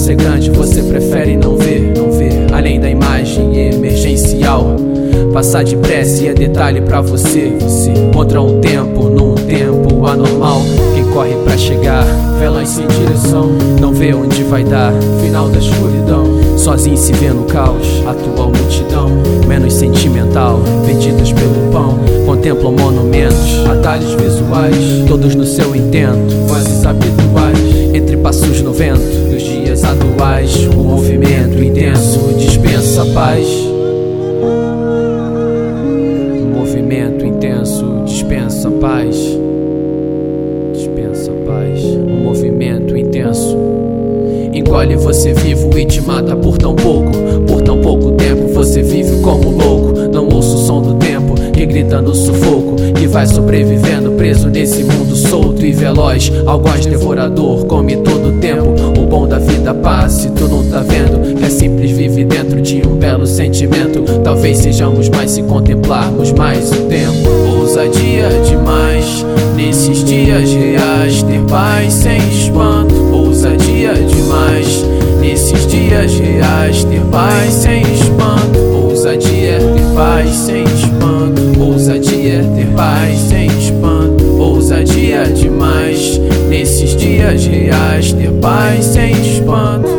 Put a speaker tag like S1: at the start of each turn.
S1: ser grande, você prefere não ver, além da imagem emergencial. Passar depressa é detalhe pra você contra um tempo, num tempo anormal. Quem corre pra chegar, veloz sem direção, não vê onde vai dar, final da escuridão. Sozinho se vê no caos, atual multidão, menos sentimental, vendidas pelo pão. Contemplam monumentos, atalhos visuais, todos no seu intento, vozes habituais. Entre passos no vento, dos dias atuais, o movimento intenso dispensa paz. Movimento intenso dispensa paz. Dispensa paz. Um movimento intenso engole você vivo e te mata por tão pouco tempo. Você vive como louco, não ouço o som do tempo que grita no sufoco, que vai sobrevivendo preso nesse mundo solto e veloz. Algoz devorador come todo o tempo. O bom da vida passa e tu não tá vendo que é simples, vive dentro de um belo sentimento. Talvez sejamos mais se contemplarmos mais o tempo. Ousadia demais nesses dias reais, ter paz sem espanto. Ousadia demais nesses dias reais, ter paz sem espanto. Ousadia ter paz sem espanto. Ousadia ter paz sem espanto. Ousadia demais nesses dias reais, ter paz sem espanto.